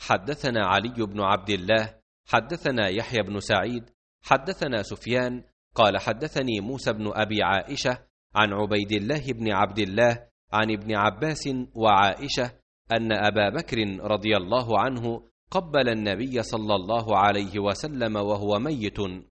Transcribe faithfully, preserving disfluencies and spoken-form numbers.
حدثنا علي بن عبد الله حدثنا يحيى بن سعيد حدثنا سفيان قال حدثني موسى بن أبي عائشة عن عبيد الله بن عبد الله عن ابن عباس وعائشة أن أبا بكر رضي الله عنه قبل النبي صلى الله عليه وسلم وهو ميت،